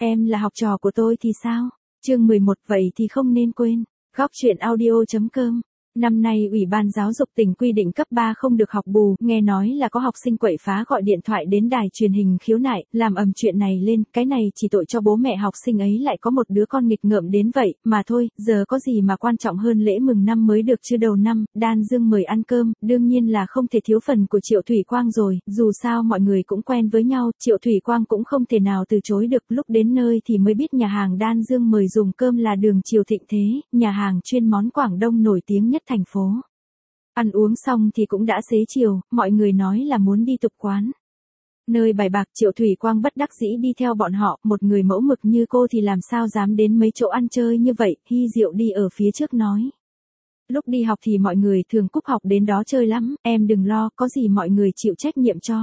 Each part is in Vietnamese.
Em là học trò của tôi thì sao? Chương 11 vậy thì không nên quên. Góc truyện audio.com. Năm nay Ủy ban Giáo dục tỉnh quy định cấp 3 không được học bù, nghe nói là có học sinh quậy phá gọi điện thoại đến đài truyền hình khiếu nại, làm ầm chuyện này lên, cái này chỉ tội cho bố mẹ học sinh ấy lại có một đứa con nghịch ngợm đến vậy, mà thôi, giờ có gì mà quan trọng hơn lễ mừng năm mới được chứ đầu năm, Đan Dương mời ăn cơm, đương nhiên là không thể thiếu phần của Triệu Thủy Quang rồi, dù sao mọi người cũng quen với nhau, Triệu Thủy Quang cũng không thể nào từ chối được, lúc đến nơi thì mới biết nhà hàng Đan Dương mời dùng cơm là Đường Triều Thịnh Thế, nhà hàng chuyên món Quảng Đông nổi tiếng nhất thành phố. Ăn uống xong thì cũng đã xế chiều, mọi người nói là muốn đi tục quán. Nơi bài bạc Triệu Thủy Quang bất đắc dĩ đi theo bọn họ, một người mẫu mực như cô thì làm sao dám đến mấy chỗ ăn chơi như vậy, Hy Diệu đi ở phía trước nói. Lúc đi học thì mọi người thường cúp học đến đó chơi lắm, em đừng lo, có gì mọi người chịu trách nhiệm cho.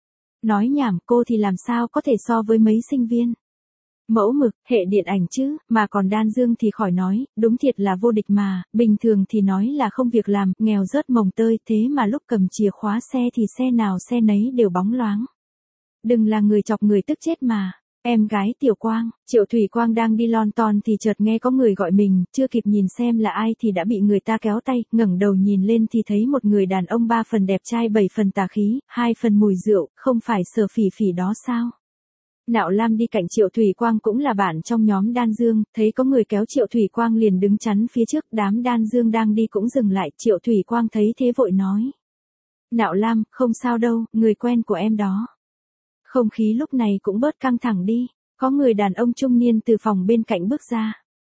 Nói nhảm, cô thì làm sao có thể so với mấy sinh viên. Mẫu mực, hệ điện ảnh chứ, mà còn Đan Dương thì khỏi nói, đúng thiệt là vô địch mà, bình thường thì nói là không việc làm, nghèo rớt mồng tơi, thế mà lúc cầm chìa khóa xe thì xe nào xe nấy đều bóng loáng. Đừng là người chọc người tức chết mà. Em gái Tiểu Quang, Triệu Thủy Quang đang đi lon ton thì chợt nghe có người gọi mình, chưa kịp nhìn xem là ai thì đã bị người ta kéo tay, ngẩng đầu nhìn lên thì thấy một người đàn ông 3 phần đẹp trai 7 phần tà khí, 2 phần mùi rượu, không phải Sở Phỉ Phỉ đó sao? Nạo Lam đi cạnh Triệu Thủy Quang cũng là bạn trong nhóm Đan Dương, thấy có người kéo Triệu Thủy Quang liền đứng chắn phía trước, đám Đan Dương đang đi cũng dừng lại, Triệu Thủy Quang thấy thế vội nói. Nạo Lam, không sao đâu, người quen của em đó. Không khí lúc này cũng bớt căng thẳng đi, có người đàn ông trung niên từ phòng bên cạnh bước ra.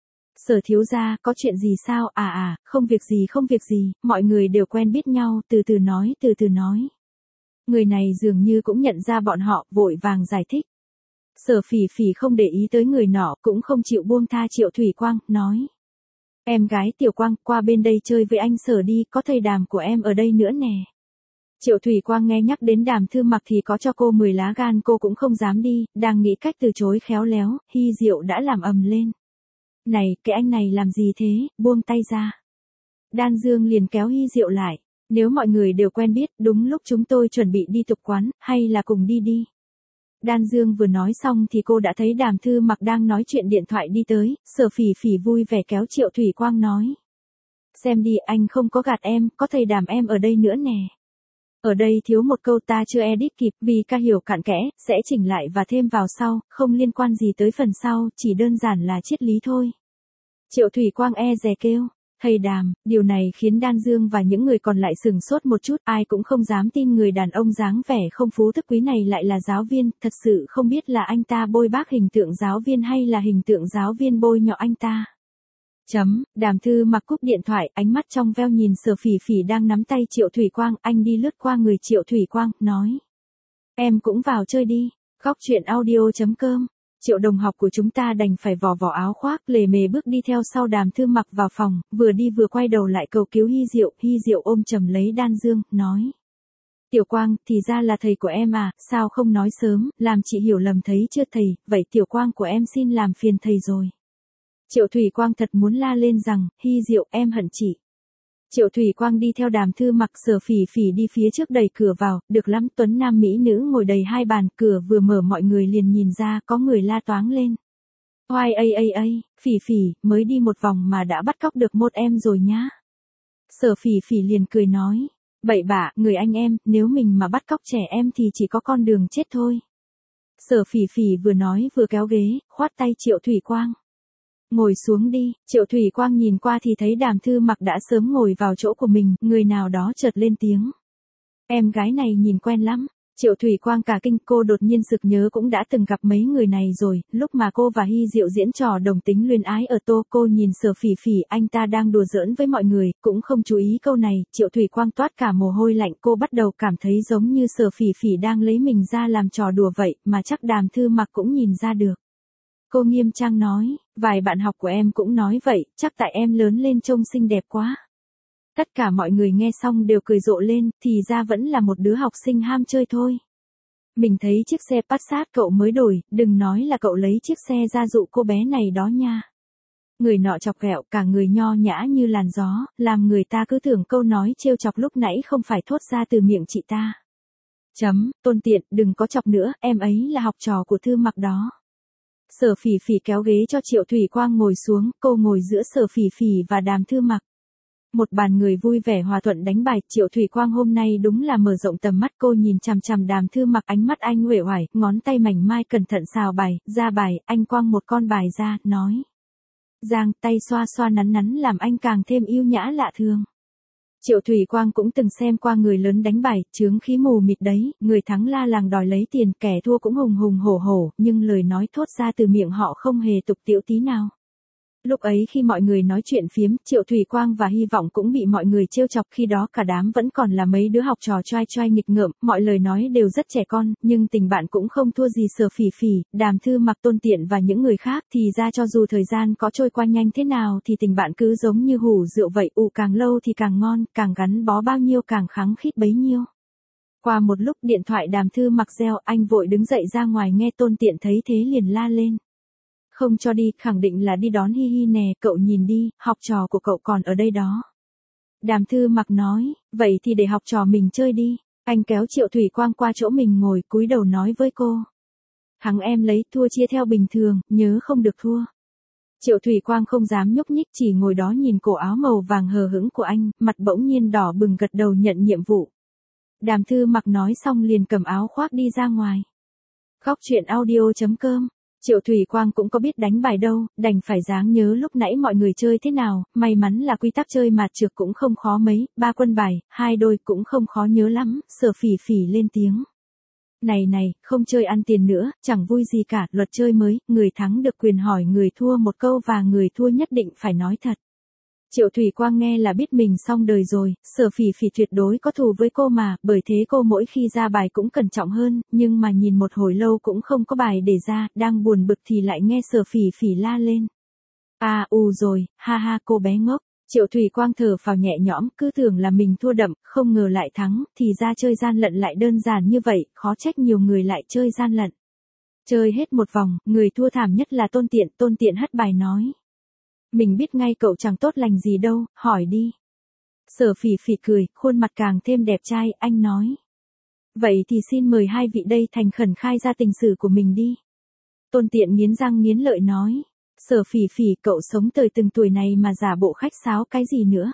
Sở thiếu gia, có chuyện gì sao? Không việc gì, mọi người đều quen biết nhau, từ từ nói. Người này dường như cũng nhận ra bọn họ, vội vàng giải thích. Sở Phỉ Phỉ không để ý tới người nọ, cũng không chịu buông tha Triệu Thủy Quang, nói. Em gái Tiểu Quang, qua bên đây chơi với anh Sở đi, có thầy Đàm của em ở đây nữa nè. Triệu Thủy Quang nghe nhắc đến Đàm Thư Mặc thì có cho cô 10 lá gan cô cũng không dám đi, đang nghĩ cách từ chối khéo léo, Hy Diệu đã làm ầm lên. Này, cái anh này làm gì thế, buông tay ra. Đan Dương liền kéo Hy Diệu lại, nếu mọi người đều quen biết, đúng lúc chúng tôi chuẩn bị đi tục quán, hay là cùng đi đi. Đan Dương vừa nói xong thì cô đã thấy Đàm Thư Mặc đang nói chuyện điện thoại đi tới, Sở Phỉ Phỉ vui vẻ kéo Triệu Thủy Quang nói. Xem đi, anh không có gạt em, có thầy Đàm em ở đây nữa nè. Ở đây thiếu một câu ta chưa edit kịp, vì ca hiểu cặn kẽ, sẽ chỉnh lại và thêm vào sau, không liên quan gì tới phần sau, chỉ đơn giản là triết lý thôi. Triệu Thủy Quang dè kêu. Thầy Đàm, điều này khiến Đan Dương và những người còn lại sửng sốt một chút, ai cũng không dám tin người đàn ông dáng vẻ không phú thức quý này lại là giáo viên, thật sự không biết là anh ta bôi bác hình tượng giáo viên hay là hình tượng giáo viên bôi nhọ anh ta. Đàm Thư Mặc cúp điện thoại, ánh mắt trong veo nhìn Sở Phỉ Phỉ đang nắm tay Triệu Thủy Quang, anh đi lướt qua người Triệu Thủy Quang, nói. Em cũng vào chơi đi, góc truyện audio.com. Triệu đồng học của chúng ta đành phải vò áo khoác lề mề bước đi theo sau Đàm Thư Mặc vào phòng, vừa đi vừa quay đầu lại cầu cứu Hy Diệu ôm chầm lấy Đan Dương, nói. Tiểu Quang, thì ra là thầy của em à, sao không nói sớm, làm chị hiểu lầm thấy chưa thầy, vậy Tiểu Quang của em xin làm phiền thầy rồi. Triệu Thủy Quang thật muốn la lên rằng, Hy Diệu em hận chị. Triệu Thủy Quang đi theo Đàm Thư Mặc, Sở Phỉ Phỉ đi phía trước đẩy cửa vào, được lắm tuấn nam mỹ nữ ngồi đầy hai bàn, cửa vừa mở mọi người liền nhìn ra có người la toáng lên. Oai Phỉ Phỉ, mới đi một vòng mà đã bắt cóc được một em rồi nhá. Sở Phỉ Phỉ liền cười nói, bậy bạ, người anh em, nếu mình mà bắt cóc trẻ em thì chỉ có con đường chết thôi. Sở Phỉ Phỉ vừa nói vừa kéo ghế, khoát tay Triệu Thủy Quang. Ngồi xuống đi, Triệu Thủy Quang nhìn qua thì thấy Đàm Thư Mặc đã sớm ngồi vào chỗ của mình, người nào đó chợt lên tiếng. Em gái này nhìn quen lắm. Triệu Thủy Quang cả kinh, cô đột nhiên sực nhớ cũng đã từng gặp mấy người này rồi, lúc mà cô và Hy Diệu diễn trò đồng tính luyến ái ở Tô, cô nhìn Sở Phỉ Phỉ, anh ta đang đùa giỡn với mọi người, cũng không chú ý câu này, Triệu Thủy Quang toát cả mồ hôi lạnh, cô bắt đầu cảm thấy giống như Sở Phỉ Phỉ đang lấy mình ra làm trò đùa vậy, mà chắc Đàm Thư Mặc cũng nhìn ra được. Cô nghiêm trang nói, vài bạn học của em cũng nói vậy, chắc tại em lớn lên trông xinh đẹp quá. Tất cả mọi người nghe xong đều cười rộ lên, thì ra vẫn là một đứa học sinh ham chơi thôi. Mình thấy chiếc xe Passat cậu mới đổi, đừng nói là cậu lấy chiếc xe ra dụ cô bé này đó nha. Người nọ chọc ghẹo, cả người nho nhã như làn gió, làm người ta cứ tưởng câu nói trêu chọc lúc nãy không phải thốt ra từ miệng chị ta. Tôn tiện, đừng có chọc nữa, em ấy là học trò của Thư Mặc đó. Sở Phỉ Phỉ kéo ghế cho Triệu Thủy Quang ngồi xuống, cô ngồi giữa Sở Phỉ Phỉ và Đàm Thư Mặc. Một bàn người vui vẻ hòa thuận đánh bài, Triệu Thủy Quang hôm nay đúng là mở rộng tầm mắt, cô nhìn chằm chằm Đàm Thư Mặc, ánh mắt anh uể oải, ngón tay mảnh mai cẩn thận xào bài, ra bài, anh quăng một con bài ra, nói. Giang, tay xoa xoa nắn nắn làm anh càng thêm yêu nhã lạ thường. Triệu Thủy Quang cũng từng xem qua người lớn đánh bài, chướng khí mù mịt đấy, người thắng la làng đòi lấy tiền, kẻ thua cũng hùng hùng hổ hổ, nhưng lời nói thốt ra từ miệng họ không hề tục tĩu tí nào. Lúc ấy khi mọi người nói chuyện phiếm, Triệu Thủy Quang và Hy Vọng cũng bị mọi người trêu chọc, khi đó cả đám vẫn còn là mấy đứa học trò choai choai nghịch ngợm, mọi lời nói đều rất trẻ con, nhưng tình bạn cũng không thua gì Sở Phỉ Phỉ, Đàm Thư Mặc, Tôn Tiện và những người khác, thì ra cho dù thời gian có trôi qua nhanh thế nào thì tình bạn cứ giống như hủ rượu vậy, càng lâu thì càng ngon, càng gắn bó bao nhiêu càng khăng khít bấy nhiêu. Qua một lúc điện thoại Đàm Thư Mặc reo, anh vội đứng dậy ra ngoài, nghe Tôn Tiện thấy thế liền la lên. Không cho đi, khẳng định là đi đón Hi Hi nè, cậu nhìn đi, học trò của cậu còn ở đây đó. Đàm Thư Mặc nói, vậy thì để học trò mình chơi đi. Anh kéo Triệu Thủy Quang qua chỗ mình ngồi, cúi đầu nói với cô. Thắng em lấy, thua chia theo bình thường, nhớ không được thua. Triệu Thủy Quang không dám nhúc nhích, chỉ ngồi đó nhìn cổ áo màu vàng hờ hững của anh, mặt bỗng nhiên đỏ bừng, gật đầu nhận nhiệm vụ. Đàm Thư Mặc nói xong liền cầm áo khoác đi ra ngoài. Góc truyện audio.com. Triệu Thủy Quang cũng có biết đánh bài đâu, đành phải dáng nhớ lúc nãy mọi người chơi thế nào, may mắn là quy tắc chơi mạt trược cũng không khó mấy, 3 quân bài, 2 đôi cũng không khó nhớ lắm, Sở Phỉ Phỉ lên tiếng. Này, không chơi ăn tiền nữa, chẳng vui gì cả, luật chơi mới, người thắng được quyền hỏi người thua một câu và người thua nhất định phải nói thật. Triệu Thủy Quang nghe là biết mình xong đời rồi, Sở Phỉ Phỉ tuyệt đối có thù với cô mà, bởi thế cô mỗi khi ra bài cũng cẩn trọng hơn, nhưng mà nhìn một hồi lâu cũng không có bài để ra, đang buồn bực thì lại nghe Sở Phỉ Phỉ la lên. Rồi, ha ha cô bé ngốc. Triệu Thủy Quang thở phào nhẹ nhõm, cứ tưởng là mình thua đậm, không ngờ lại thắng, thì ra chơi gian lận lại đơn giản như vậy, khó trách nhiều người lại chơi gian lận. Chơi hết một vòng, người thua thảm nhất là Tôn Tiện hất bài nói. Mình biết ngay cậu chẳng tốt lành gì đâu, hỏi đi. Sở Phỉ Phỉ cười, khuôn mặt càng thêm đẹp trai, anh nói. Vậy thì xin mời hai vị đây thành khẩn khai ra tình sử của mình đi. Tôn Tiện nghiến răng nghiến lợi nói. Sở Phỉ Phỉ, cậu sống tới từng tuổi này mà giả bộ khách sáo cái gì nữa.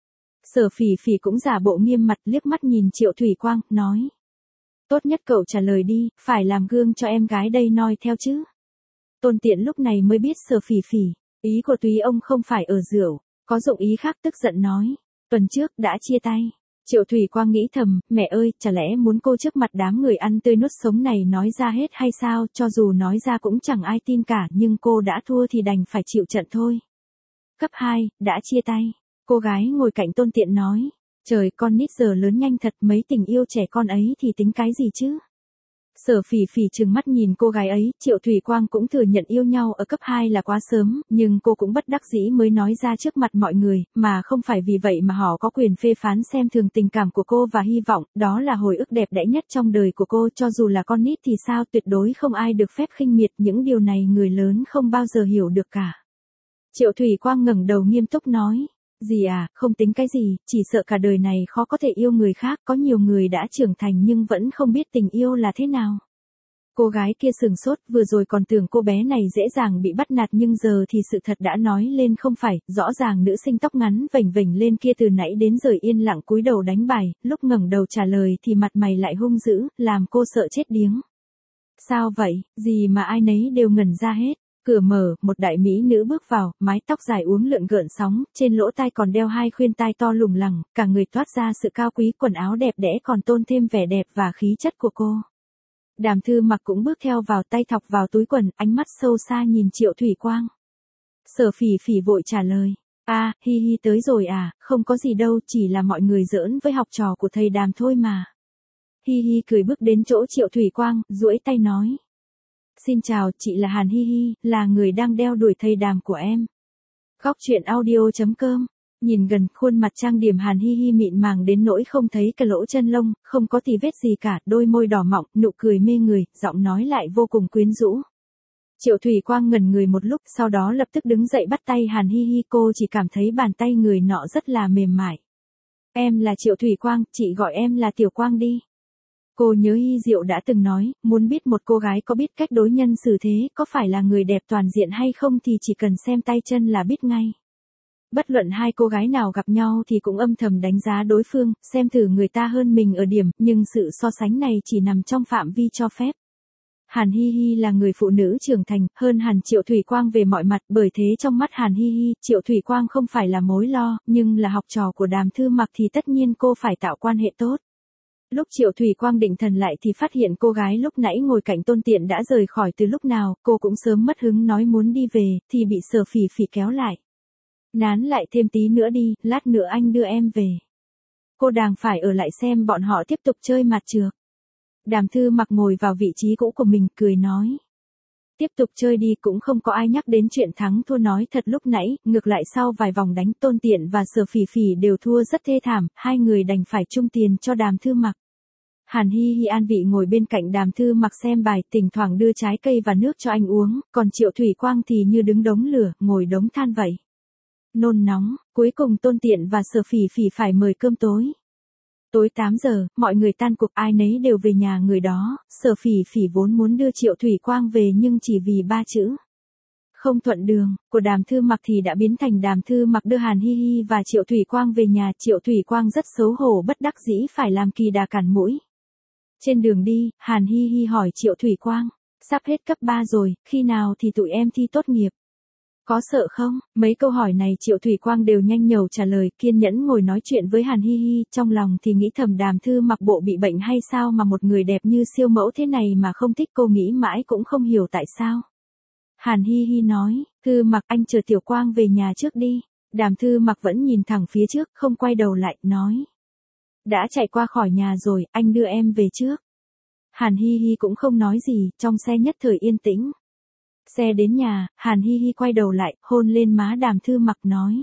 Sở Phỉ Phỉ cũng giả bộ nghiêm mặt, liếc mắt nhìn Triệu Thủy Quang, nói. Tốt nhất cậu trả lời đi, phải làm gương cho em gái đây noi theo chứ. Tôn Tiện lúc này mới biết Sở Phỉ Phỉ. Ý của túy ông không phải ở rượu, có dụng ý khác, tức giận nói. Tuần trước đã chia tay. Triệu Thủy Quang nghĩ thầm, mẹ ơi, chả lẽ muốn cô trước mặt đám người ăn tươi nuốt sống này nói ra hết hay sao, cho dù nói ra cũng chẳng ai tin cả, nhưng cô đã thua thì đành phải chịu trận thôi. Cấp 2, đã chia tay. Cô gái ngồi cạnh Tôn Tiện nói. Trời, con nít giờ lớn nhanh thật, mấy tình yêu trẻ con ấy thì tính cái gì chứ. Sở Phỉ Phỉ trừng mắt nhìn cô gái ấy, Triệu Thủy Quang cũng thừa nhận yêu nhau ở cấp 2 là quá sớm, nhưng cô cũng bất đắc dĩ mới nói ra trước mặt mọi người, mà không phải vì vậy mà họ có quyền phê phán xem thường tình cảm của cô và Hy Vọng, đó là hồi ức đẹp đẽ nhất trong đời của cô, cho dù là con nít thì sao, tuyệt đối không ai được phép khinh miệt, những điều này người lớn không bao giờ hiểu được cả. Triệu Thủy Quang ngẩng đầu nghiêm túc nói. Gì à, không tính cái gì, chỉ sợ cả đời này khó có thể yêu người khác, có nhiều người đã trưởng thành nhưng vẫn không biết tình yêu là thế nào. Cô gái kia sừng sốt, vừa rồi còn tưởng cô bé này dễ dàng bị bắt nạt nhưng giờ thì sự thật đã nói lên không phải, rõ ràng nữ sinh tóc ngắn vểnh vểnh lên kia từ nãy đến giờ yên lặng cúi đầu đánh bài, lúc ngẩng đầu trả lời thì mặt mày lại hung dữ, làm cô sợ chết điếng. Sao vậy, gì mà ai nấy đều ngẩn ra hết. Cửa mở, một đại mỹ nữ bước vào, mái tóc dài uốn lượn gợn sóng, trên lỗ tai còn đeo 2 khuyên tai to lủng lẳng, cả người toát ra sự cao quý, quần áo đẹp đẽ còn tôn thêm vẻ đẹp và khí chất của cô. Đàm Thư Mặc cũng bước theo vào, tay thọc vào túi quần, ánh mắt sâu xa nhìn Triệu Thủy Quang. Sở Phỉ Phỉ vội trả lời. Hi hi tới rồi à, không có gì đâu, chỉ là mọi người giỡn với học trò của thầy Đàm thôi mà. Hi hi cười bước đến chỗ Triệu Thủy Quang, duỗi tay nói. Xin chào, chị là Hàn Hi Hi, là người đang đeo đuổi thầy Đàm của em. Góc truyện audio.com. Nhìn gần, khuôn mặt trang điểm Hàn Hi Hi mịn màng đến nỗi không thấy cái lỗ chân lông, không có tì vết gì cả, đôi môi đỏ mọng, nụ cười mê người, giọng nói lại vô cùng quyến rũ. Triệu Thủy Quang ngẩn người một lúc, sau đó lập tức đứng dậy bắt tay Hàn Hi Hi, cô chỉ cảm thấy bàn tay người nọ rất là mềm mại. Em là Triệu Thủy Quang, chị gọi em là Tiểu Quang đi. Cô nhớ Hy Diệu đã từng nói, muốn biết một cô gái có biết cách đối nhân xử thế, có phải là người đẹp toàn diện hay không thì chỉ cần xem tay chân là biết ngay. Bất luận hai cô gái nào gặp nhau thì cũng âm thầm đánh giá đối phương, xem thử người ta hơn mình ở điểm, nhưng sự so sánh này chỉ nằm trong phạm vi cho phép. Hàn Hi Hi là người phụ nữ trưởng thành, hơn hẳn Triệu Thủy Quang về mọi mặt, bởi thế trong mắt Hàn Hi Hi, Triệu Thủy Quang không phải là mối lo, nhưng là học trò của Đàm Thư Mặc thì tất nhiên cô phải tạo quan hệ tốt. Lúc Triệu Thủy Quang định thần lại thì phát hiện cô gái lúc nãy ngồi cạnh Tôn Tiện đã rời khỏi từ lúc nào, cô cũng sớm mất hứng nói muốn đi về, thì bị Sở Phỉ Phỉ kéo lại. Nán lại thêm tí nữa đi, lát nữa anh đưa em về. Cô đang phải ở lại xem bọn họ tiếp tục chơi mặt trược. Đàm Thư Mặc ngồi vào vị trí cũ của mình, cười nói. Tiếp tục chơi đi, cũng không có ai nhắc đến chuyện thắng thua, nói thật lúc nãy, ngược lại sau vài vòng đánh Tôn Tiện và Sở Phỉ Phỉ đều thua rất thê thảm, hai người đành phải chung tiền cho Đàm Thư Mặc. Hàn Hi Hi an vị ngồi bên cạnh Đàm Thư Mặc xem bài, thỉnh thoảng đưa trái cây và nước cho anh uống, còn Triệu Thủy Quang thì như đứng đống lửa, ngồi đống than vậy. Nôn nóng, cuối cùng Tôn Tiện và Sở Phỉ Phỉ phải mời cơm tối. Tối 8 giờ, mọi người tan cuộc, ai nấy đều về nhà người đó, Sở Phỉ Phỉ vốn muốn đưa Triệu Thủy Quang về nhưng chỉ vì 3 chữ. Không thuận đường, của Đàm Thư Mặc thì đã biến thành Đàm Thư Mặc đưa Hàn Hi Hi và Triệu Thủy Quang về nhà, Triệu Thủy Quang rất xấu hổ bất đắc dĩ phải làm kỳ đà cản mũi. Trên đường đi, Hàn Hi Hi hỏi Triệu Thủy Quang, sắp hết cấp 3 rồi, khi nào thì tụi em thi tốt nghiệp? Có sợ không? Mấy câu hỏi này Triệu Thủy Quang đều nhanh nhẩu trả lời, kiên nhẫn ngồi nói chuyện với Hàn Hi Hi, trong lòng thì nghĩ thầm Đàm Thư Mặc bộ bị bệnh hay sao mà một người đẹp như siêu mẫu thế này mà không thích, cô nghĩ mãi cũng không hiểu tại sao. Hàn Hi Hi nói, Thư Mặc anh chờ Tiểu Quang về nhà trước đi. Đàm Thư Mặc vẫn nhìn thẳng phía trước, không quay đầu lại, nói. Đã chạy qua khỏi nhà rồi, anh đưa em về trước. Hàn Hi Hi cũng không nói gì, trong xe nhất thời yên tĩnh. Xe đến nhà, Hàn Hi Hi quay đầu lại, hôn lên má Đàm Thư Mặc nói.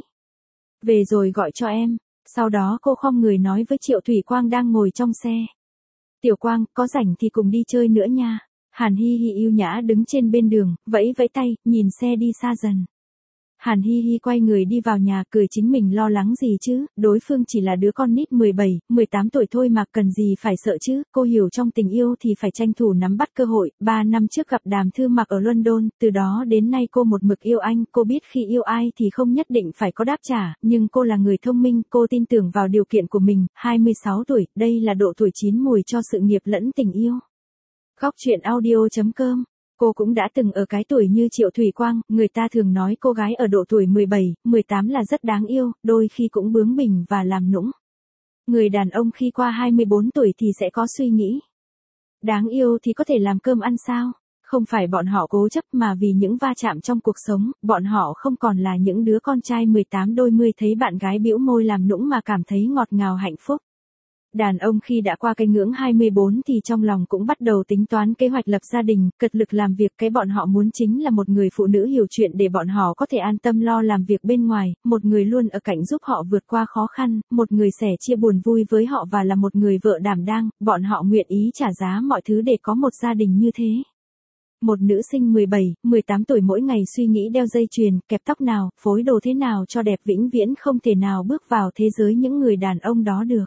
Về rồi gọi cho em. Sau đó cô khom người nói với Triệu Thủy Quang đang ngồi trong xe. Tiểu Quang, có rảnh thì cùng đi chơi nữa nha. Hàn Hi Hi yêu nhã đứng trên bên đường, vẫy vẫy tay, nhìn xe đi xa dần. Hàn Hi Hi quay người đi vào nhà, cười chính mình lo lắng gì chứ, đối phương chỉ là đứa con nít 17, 18 tuổi thôi mà cần gì phải sợ chứ, cô hiểu trong tình yêu thì phải tranh thủ nắm bắt cơ hội. 3 năm trước gặp Đàm Thư Mặc ở London, từ đó đến nay cô một mực yêu anh, cô biết khi yêu ai thì không nhất định phải có đáp trả, nhưng cô là người thông minh, cô tin tưởng vào điều kiện của mình, 26 tuổi, đây là độ tuổi chín mùi cho sự nghiệp lẫn tình yêu. Góc truyện audio.com. Cô cũng đã từng ở cái tuổi như Triệu Thủy Quang, người ta thường nói cô gái ở độ tuổi 17, 18 là rất đáng yêu, đôi khi cũng bướng bỉnh và làm nũng. Người đàn ông khi qua 24 tuổi thì sẽ có suy nghĩ. Đáng yêu thì có thể làm cơm ăn sao? Không phải bọn họ cố chấp mà vì những va chạm trong cuộc sống, bọn họ không còn là những đứa con trai 18 đôi mươi thấy bạn gái bĩu môi làm nũng mà cảm thấy ngọt ngào hạnh phúc. Đàn ông khi đã qua cái ngưỡng 24 thì trong lòng cũng bắt đầu tính toán kế hoạch lập gia đình, cật lực làm việc, cái bọn họ muốn chính là một người phụ nữ hiểu chuyện để bọn họ có thể an tâm lo làm việc bên ngoài, một người luôn ở cạnh giúp họ vượt qua khó khăn, một người sẻ chia buồn vui với họ và là một người vợ đảm đang, bọn họ nguyện ý trả giá mọi thứ để có một gia đình như thế. Một nữ sinh 17, 18 tuổi mỗi ngày suy nghĩ đeo dây chuyền, kẹp tóc nào, phối đồ thế nào cho đẹp vĩnh viễn không thể nào bước vào thế giới những người đàn ông đó được.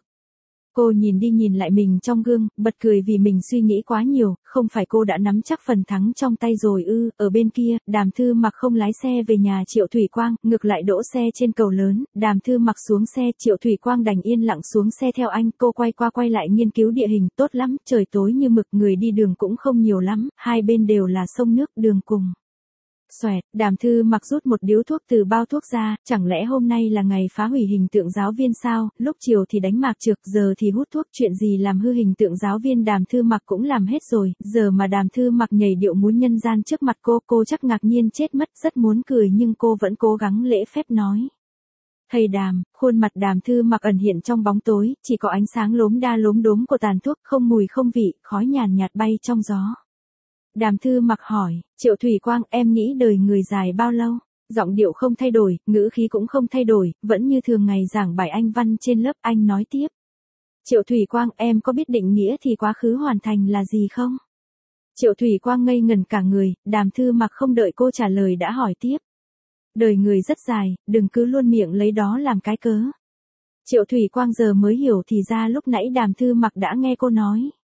Cô nhìn đi nhìn lại mình trong gương, bật cười vì mình suy nghĩ quá nhiều, không phải cô đã nắm chắc phần thắng trong tay rồi ư? Ở bên kia, Đàm Thư Mặc không lái xe về nhà Triệu Thủy Quang, ngược lại đỗ xe trên cầu lớn, Đàm Thư Mặc xuống xe, Triệu Thủy Quang đành yên lặng xuống xe theo anh, cô quay qua quay lại nghiên cứu địa hình, tốt lắm, trời tối như mực, người đi đường cũng không nhiều lắm, hai bên đều là sông nước, đường cùng. Xoẹt, Đàm Thư Mặc rút một điếu thuốc từ bao thuốc ra, chẳng lẽ hôm nay là ngày phá hủy hình tượng giáo viên sao, lúc chiều thì đánh mạc trược, giờ thì hút thuốc, chuyện gì làm hư hình tượng giáo viên Đàm Thư Mặc cũng làm hết rồi, giờ mà Đàm Thư Mặc nhảy điệu múa nhân gian trước mặt cô chắc ngạc nhiên chết mất, rất muốn cười nhưng cô vẫn cố gắng lễ phép nói. Thầy Đàm, khuôn mặt Đàm Thư Mặc ẩn hiện trong bóng tối, chỉ có ánh sáng lốm đa lốm đốm của tàn thuốc, không mùi không vị, khói nhàn nhạt bay trong gió. Đàm Thư Mặc hỏi, Triệu Thủy Quang, em nghĩ đời người dài bao lâu? Giọng điệu không thay đổi, ngữ khí cũng không thay đổi, vẫn như thường ngày giảng bài Anh văn trên lớp, anh nói tiếp. Triệu Thủy Quang, em có biết định nghĩa thì quá khứ hoàn thành là gì không? Triệu Thủy Quang ngây ngẩn cả người, Đàm Thư Mặc không đợi cô trả lời đã hỏi tiếp. Đời người rất dài, đừng cứ luôn miệng lấy đó làm cái cớ. Triệu Thủy Quang giờ mới hiểu thì ra lúc nãy Đàm Thư Mặc đã nghe cô nói.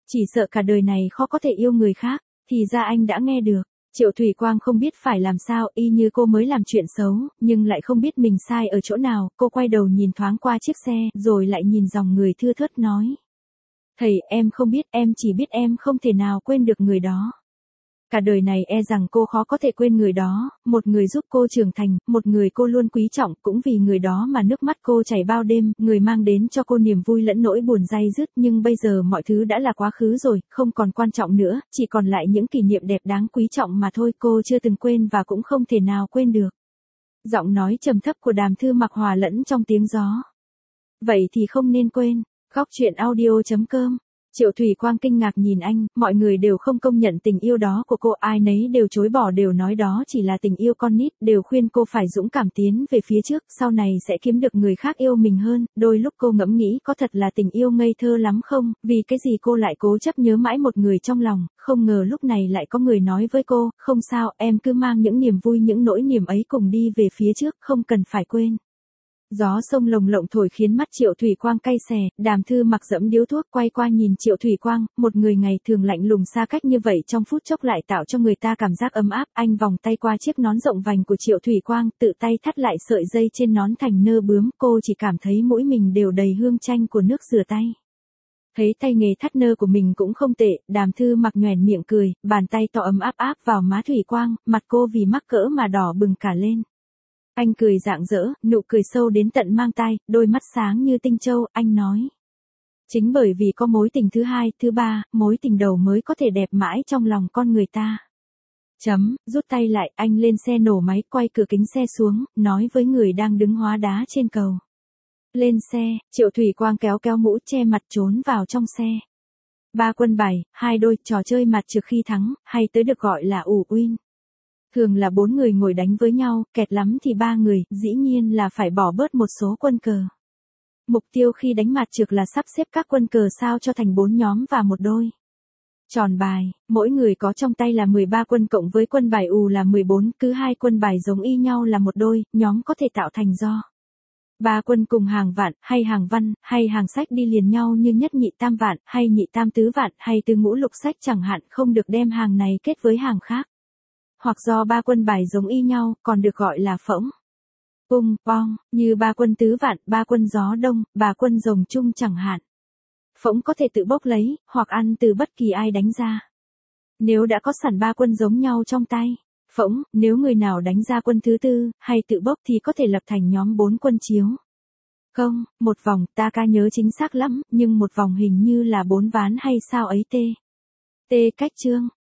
Chỉ sợ cả đời này khó có thể yêu người khác, thì ra anh đã nghe được. Triệu Thủy Quang không biết phải làm sao, y như cô mới làm chuyện xấu, nhưng lại không biết mình sai ở chỗ nào, cô quay đầu nhìn thoáng qua chiếc xe, rồi lại nhìn dòng người thưa thớt nói. Thầy, em không biết, em chỉ biết em không thể nào quên được người đó. Cả đời này e rằng cô khó có thể quên người đó, một người giúp cô trưởng thành, một người cô luôn quý trọng, cũng vì người đó mà nước mắt cô chảy bao đêm, người mang đến cho cô niềm vui lẫn nỗi buồn day dứt, nhưng bây giờ mọi thứ đã là quá khứ rồi, không còn quan trọng nữa, chỉ còn lại những kỷ niệm đẹp đáng quý trọng mà thôi, cô chưa từng quên và cũng không thể nào quên được. Giọng nói trầm thấp của Đàm Thư Mặc hòa lẫn trong tiếng gió. Vậy thì không nên quên. Góc truyện audio.com. Triệu Thủy Quang kinh ngạc nhìn anh, mọi người đều không công nhận tình yêu đó của cô, ai nấy đều chối bỏ, đều nói đó chỉ là tình yêu con nít, đều khuyên cô phải dũng cảm tiến về phía trước, sau này sẽ kiếm được người khác yêu mình hơn. Đôi lúc cô ngẫm nghĩ có thật là tình yêu ngây thơ lắm không, vì cái gì cô lại cố chấp nhớ mãi một người trong lòng, không ngờ lúc này lại có người nói với cô, không sao, em cứ mang những niềm vui những nỗi niềm ấy cùng đi về phía trước, không cần phải quên. Gió sông lồng lộng thổi khiến mắt Triệu Thủy Quang cay xè, Đàm Thư Mặc giẫm điếu thuốc quay qua nhìn Triệu Thủy Quang, một người ngày thường lạnh lùng xa cách như vậy trong phút chốc lại tạo cho người ta cảm giác ấm áp. Anh vòng tay qua chiếc nón rộng vành của Triệu Thủy Quang, tự tay thắt lại sợi dây trên nón thành nơ bướm, cô chỉ cảm thấy mũi mình đều đầy hương chanh của nước rửa tay. Thấy tay nghề thắt nơ của mình cũng không tệ, Đàm Thư Mặc nhoẻn miệng cười, bàn tay to ấm áp áp vào má Thủy Quang, mặt cô vì mắc cỡ mà đỏ bừng cả lên. Anh cười rạng rỡ, nụ cười sâu đến tận mang tai, đôi mắt sáng như tinh châu, anh nói. Chính bởi vì có mối tình thứ hai, thứ ba, mối tình đầu mới có thể đẹp mãi trong lòng con người ta. Rút tay lại, anh lên xe nổ máy, quay cửa kính xe xuống, nói với người đang đứng hóa đá trên cầu. Lên xe, Triệu Thủy Quang kéo kéo mũ che mặt trốn vào trong xe. 3 quân bài, 2 đôi, trò chơi mặt trược khi thắng, hay tới được gọi là ủ uin. Thường là 4 người ngồi đánh với nhau, kẹt lắm thì 3 người, dĩ nhiên là phải bỏ bớt một số quân cờ. Mục tiêu khi đánh mặt trược là sắp xếp các quân cờ sao cho thành 4 nhóm và một đôi. Tròn bài, mỗi người có trong tay là 13 quân cộng với quân bài ù là 14, cứ 2 quân bài giống y nhau là một đôi, nhóm có thể tạo thành do 3 quân cùng hàng vạn, hay hàng văn, hay hàng sách đi liền nhau như nhất nhị tam vạn, hay nhị tam tứ vạn, hay tứ ngũ lục sách chẳng hạn, không được đem hàng này kết với hàng khác. Hoặc do 3 quân bài giống y nhau, còn được gọi là phỗng. Pong, như 3 quân tứ vạn, 3 quân gió đông, 3 quân rồng chung chẳng hạn. Phỗng có thể tự bốc lấy, hoặc ăn từ bất kỳ ai đánh ra. Nếu đã có sẵn 3 quân giống nhau trong tay. Phỗng, nếu người nào đánh ra quân thứ tư, hay tự bốc thì có thể lập thành nhóm 4 quân chiếu. Không, một vòng, ta ca nhớ chính xác lắm, nhưng một vòng hình như là 4 ván hay sao ấy tê. Cách chương.